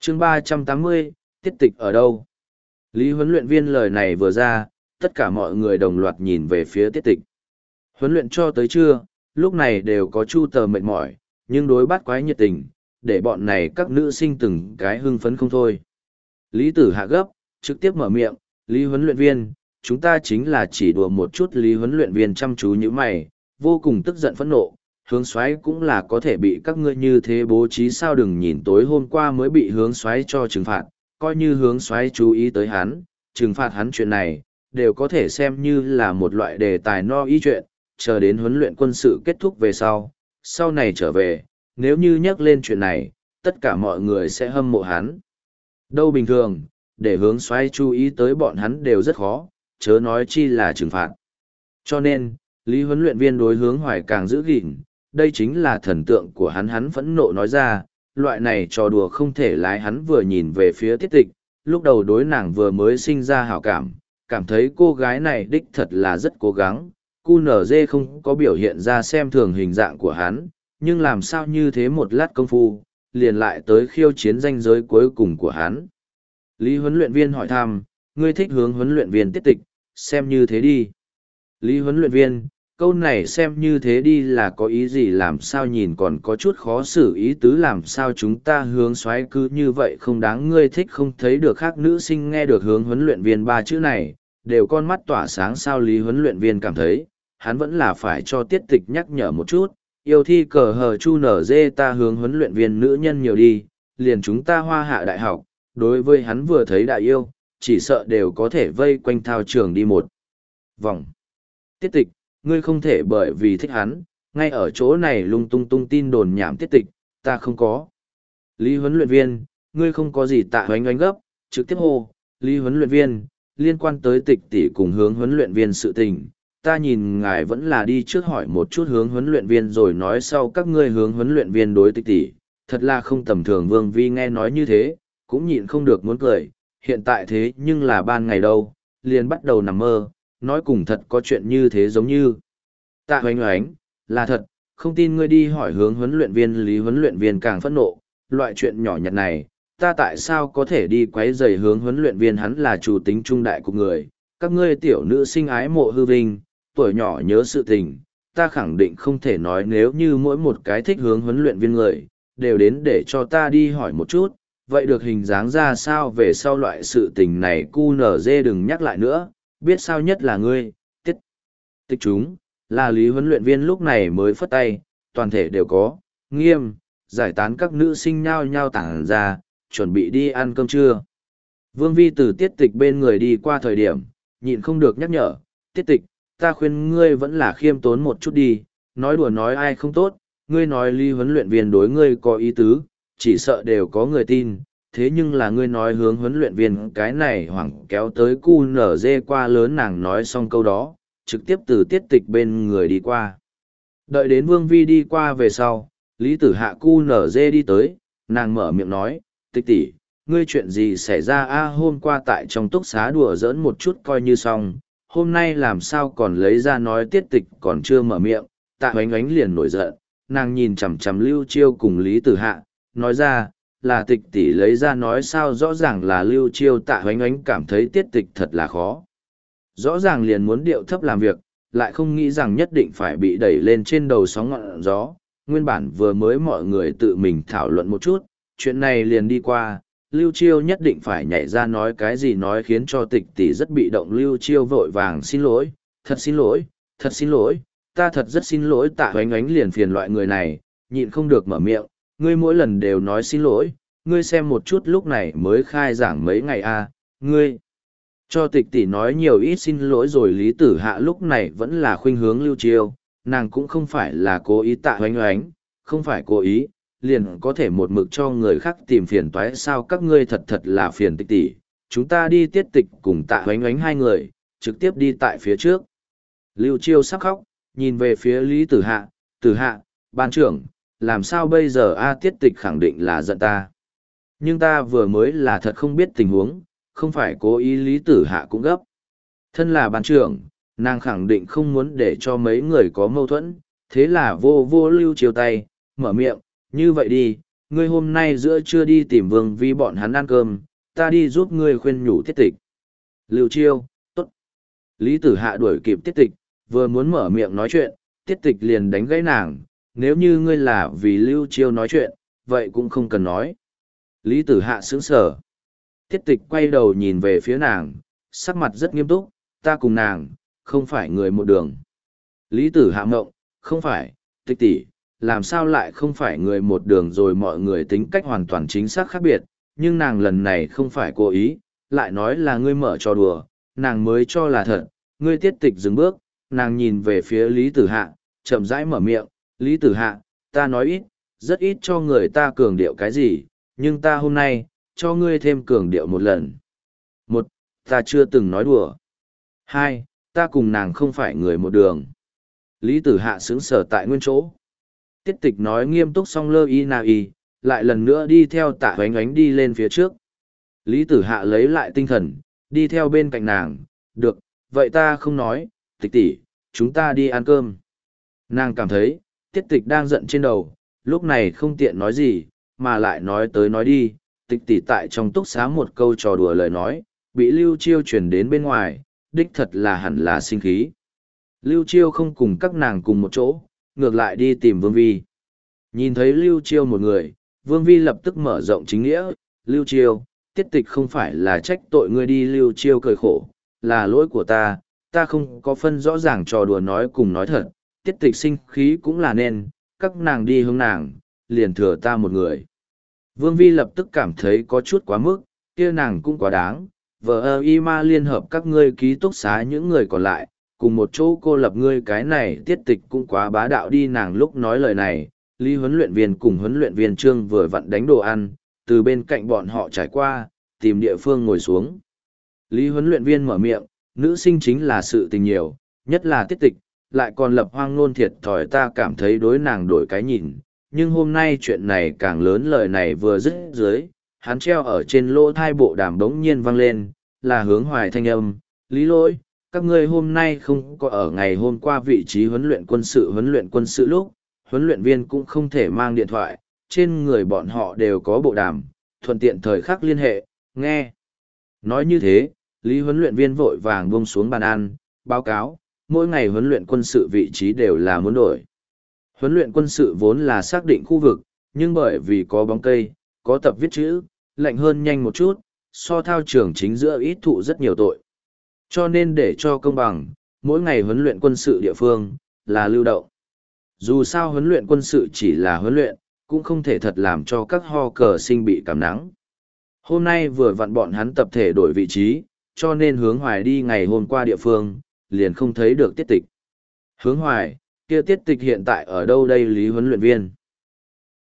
chương 380, tiết tịch ở đâu? Lý huấn luyện viên lời này vừa ra, tất cả mọi người đồng loạt nhìn về phía tiết tịch. Huấn luyện cho tới trưa, lúc này đều có chu tờ mệt mỏi, nhưng đối bắt quái nhiệt tình, để bọn này các nữ sinh từng cái hưng phấn không thôi. Lý tử hạ gấp, trực tiếp mở miệng, Lý huấn luyện viên, chúng ta chính là chỉ đùa một chút. Lý huấn luyện viên chăm chú như mày, vô cùng tức giận phẫn nộ, hướng xoáy cũng là có thể bị các ngươi như thế bố trí sao? Đừng nhìn tối hôm qua mới bị hướng xoáy cho trừng phạt, coi như hướng xoáy chú ý tới hắn, trừng phạt hắn chuyện này, đều có thể xem như là một loại đề tài no ý chuyện, chờ đến huấn luyện quân sự kết thúc về sau này trở về, nếu như nhắc lên chuyện này, tất cả mọi người sẽ hâm mộ hắn. Đâu bình thường, để hướng xoáy chú ý tới bọn hắn đều rất khó, chớ nói chi là trừng phạt. Cho nên, Lý huấn luyện viên đối hướng Hoài càng giữ gìn, đây chính là thần tượng của hắn phẫn nộ nói ra, loại này trò đùa không thể lái. Hắn vừa nhìn về phía tiết tịch, lúc đầu đối nàng vừa mới sinh ra hảo cảm, cảm thấy cô gái này đích thật là rất cố gắng, QNZ không có biểu hiện ra xem thường hình dạng của hắn, nhưng làm sao như thế một lát công phu, liền lại tới khiêu chiến ranh giới cuối cùng của hắn. Lý huấn luyện viên hỏi thăm, ngươi thích hướng huấn luyện viên tiết tịch, xem như thế đi. Lý huấn luyện viên, câu này xem như thế đi là có ý gì? Làm sao nhìn còn có chút khó xử ý tứ, làm sao chúng ta hướng xoáy cứ như vậy không đáng ngươi thích không thấy được? Khác nữ sinh nghe được hướng huấn luyện viên ba chữ này, đều con mắt tỏa sáng. Sao Lý huấn luyện viên cảm thấy, hắn vẫn là phải cho tiết tịch nhắc nhở một chút, yêu thi cờ hờ chu nở dê ta hướng huấn luyện viên nữ nhân nhiều đi, liền chúng ta Hoa Hạ đại học, đối với hắn vừa thấy đại yêu, chỉ sợ đều có thể vây quanh thao trường đi một vòng. Tiết tịch, ngươi không thể bởi vì thích hắn, ngay ở chỗ này lung tung tung tin đồn nhảm. Tiết tịch, ta không có. Lý huấn luyện viên, ngươi không có gì. Tạ oánh oánh gấp, trực tiếp hô, Lý huấn luyện viên, liên quan tới tịch tỷ cùng hướng huấn luyện viên sự tình, ta nhìn ngài vẫn là đi trước hỏi một chút hướng huấn luyện viên rồi nói sau. Các ngươi hướng huấn luyện viên đối tịch tỷ, thật là không tầm thường. Vương Vi nghe nói như thế, cũng nhịn không được muốn cười, hiện tại thế nhưng là ban ngày đâu, liền bắt đầu nằm mơ, nói cùng thật có chuyện như thế giống như. Tạ oánh oánh, là thật, không tin ngươi đi hỏi hướng huấn luyện viên. Lý huấn luyện viên càng phẫn nộ, loại chuyện nhỏ nhặt này, ta tại sao có thể đi quấy rầy hướng huấn luyện viên? Hắn là chủ tính trung đại của người, các ngươi tiểu nữ sinh ái mộ hư vinh, tuổi nhỏ nhớ sự tình, ta khẳng định không thể nói nếu như mỗi một cái thích hướng huấn luyện viên người, đều đến để cho ta đi hỏi một chút, vậy được hình dáng ra sao? Về sau loại sự tình này QNZ đừng nhắc lại nữa, biết sao? Nhất là ngươi, tiết tịch chúng, là Lý huấn luyện viên lúc này mới phất tay, toàn thể đều có, nghiêm, giải tán. Các nữ sinh nhao nhao tản ra, chuẩn bị đi ăn cơm trưa. Vương Vi từ tiết tịch bên người đi qua thời điểm, nhịn không được nhắc nhở, tiết tịch, ta khuyên ngươi vẫn là khiêm tốn một chút đi, nói đùa nói ai không tốt, ngươi nói Lý huấn luyện viên đối ngươi có ý tứ, chỉ sợ đều có người tin, thế nhưng là ngươi nói hướng huấn luyện viên cái này hoảng kéo tới QNZ qua lớn. Nàng nói xong câu đó, trực tiếp từ tiết tịch bên người đi qua. Đợi đến Vương Vi đi qua về sau, Lý tử hạ QNZ đi tới, nàng mở miệng nói, tịch tỷ, ngươi chuyện gì xảy ra a? Hôm qua tại trong túc xá đùa giỡn một chút coi như xong, hôm nay làm sao còn lấy ra nói? Tiết tịch còn chưa mở miệng, Tạ oánh oánh liền nổi giận, nàng nhìn chằm chằm Lưu Chiêu cùng Lý tử hạ, nói ra, là tịch tỷ lấy ra nói sao? Rõ ràng là Lưu Chiêu. Tạ oánh oánh cảm thấy tiết tịch thật là khó, rõ ràng liền muốn điệu thấp làm việc, lại không nghĩ rằng nhất định phải bị đẩy lên trên đầu sóng ngọn gió. Nguyên bản vừa mới mọi người tự mình thảo luận một chút, chuyện này liền đi qua, Lưu Chiêu nhất định phải nhảy ra nói cái gì nói khiến cho tịch tỷ rất bị động. Lưu Chiêu vội vàng xin lỗi, thật xin lỗi, thật xin lỗi, ta thật rất xin lỗi. Tạ oánh oánh liền phiền loại người này, nhịn không được mở miệng, ngươi mỗi lần đều nói xin lỗi, ngươi xem một chút lúc này mới khai giảng mấy ngày a, ngươi cho tịch tỷ nói nhiều ít xin lỗi rồi. Lý tử hạ lúc này vẫn là khuynh hướng Lưu Chiêu, nàng cũng không phải là cố ý. Tạ oánh oánh, không phải cố ý, liền có thể một mực cho người khác tìm phiền toái sao? Các ngươi thật thật là phiền tịch tỷ, chúng ta đi. Tiết tịch cùng Tạ oánh oánh hai người, trực tiếp đi tại phía trước. Lưu Chiêu sắp khóc, nhìn về phía Lý tử hạ, ban trưởng, làm sao bây giờ a? Tiết tịch khẳng định là giận ta, nhưng ta vừa mới là thật không biết tình huống, không phải cố ý. Lý tử hạ cũng gấp, thân là ban trưởng, nàng khẳng định không muốn để cho mấy người có mâu thuẫn, thế là vô Lưu Chiêu tay, mở miệng, như vậy đi, ngươi hôm nay giữa trưa đi tìm Vương Vi bọn hắn ăn cơm, ta đi giúp ngươi khuyên nhủ Tiết Tịch. Lưu Chiêu, tốt. Lý Tử Hạ đuổi kịp Tiết Tịch, vừa muốn mở miệng nói chuyện, Tiết Tịch liền đánh gãy nàng, nếu như ngươi là vì Lưu Chiêu nói chuyện, vậy cũng không cần nói. Lý Tử Hạ sững sờ. Tiết Tịch quay đầu nhìn về phía nàng, sắc mặt rất nghiêm túc, ta cùng nàng, không phải người một đường. Lý Tử Hạ ngộng, không phải, Tịch tỷ, làm sao lại không phải người một đường rồi, mọi người tính cách hoàn toàn chính xác khác biệt, nhưng nàng lần này không phải cố ý, lại nói là ngươi mở trò đùa, nàng mới cho là thật. Ngươi Tiết Tịch dừng bước, nàng nhìn về phía Lý Tử Hạ, chậm rãi mở miệng, Lý Tử Hạ, ta nói ít, rất ít cho người ta cường điệu cái gì, nhưng ta hôm nay, cho ngươi thêm cường điệu một lần. Một, ta chưa từng nói đùa. Hai, ta cùng nàng không phải người một đường. Lý Tử Hạ sững sờ tại nguyên chỗ. Tiết Tịch nói nghiêm túc xong lơ y na y, lại lần nữa đi theo Tạ Oánh Oánh đi lên phía trước. Lý Tử Hạ lấy lại tinh thần, đi theo bên cạnh nàng, được, vậy ta không nói, Tịch tỷ, chúng ta đi ăn cơm. Nàng cảm thấy, Tiết Tịch đang giận trên đầu, lúc này không tiện nói gì, mà lại nói tới nói đi, Tịch tỷ tại trong túc xá một câu trò đùa lời nói, bị Lưu Chiêu truyền đến bên ngoài, đích thật là hẳn là sinh khí. Lưu Chiêu không cùng các nàng cùng một chỗ, ngược lại đi tìm Vương Vi. Nhìn thấy Lưu Chiêu một người, Vương Vi lập tức mở rộng chính nghĩa, Lưu Chiêu, Tiết Tịch không phải là trách tội ngươi đi. Lưu Chiêu cười khổ, là lỗi của ta không có phân rõ ràng trò đùa nói cùng nói thật, Tiết Tịch sinh khí cũng là nên, các nàng đi hướng nàng, liền thừa ta một người. Vương Vi lập tức cảm thấy có chút quá mức, kia nàng cũng quá đáng, vợ y ma liên hợp các ngươi ký túc xá những người còn lại, cùng một chỗ cô lập ngươi, cái này Tiết Tịch cũng quá bá đạo đi. Nàng lúc nói lời này, Lý huấn luyện viên cùng huấn luyện viên Trương vừa vặn đánh đồ ăn, từ bên cạnh bọn họ trải qua, tìm địa phương ngồi xuống. Lý huấn luyện viên mở miệng, nữ sinh chính là sự tình nhiều, nhất là Tiết Tịch, lại còn lập hoang nôn thiệt thòi, ta cảm thấy đối nàng đổi cái nhìn, nhưng hôm nay chuyện này càng lớn. Lời này vừa dứt dưới, hắn treo ở trên lỗ thai bộ đàm bỗng nhiên vang lên, là Hướng Hoài thanh âm, Lý Lỗi, các ngươi hôm nay không có ở ngày hôm qua vị trí huấn luyện quân sự lúc, huấn luyện viên cũng không thể mang điện thoại, trên người bọn họ đều có bộ đàm, thuận tiện thời khắc liên hệ, nghe. Nói như thế, Lý huấn luyện viên vội vàng buông xuống bàn ăn, báo cáo, mỗi ngày huấn luyện quân sự vị trí đều là muốn đổi. Huấn luyện quân sự vốn là xác định khu vực, nhưng bởi vì có bóng cây, có tập viết chữ, lạnh hơn nhanh một chút, so thao trường chính giữa ít thụ rất nhiều tội. Cho nên để cho công bằng, mỗi ngày huấn luyện quân sự địa phương, là lưu động. Dù sao huấn luyện quân sự chỉ là huấn luyện, cũng không thể thật làm cho các ho cờ sinh bị cảm nắng. Hôm nay vừa vặn bọn hắn tập thể đổi vị trí, cho nên Hướng Hoài đi ngày hôm qua địa phương, liền không thấy được Tiết Tịch. Hướng Hoài, kia Tiết Tịch hiện tại ở đâu đây? Lý huấn luyện viên.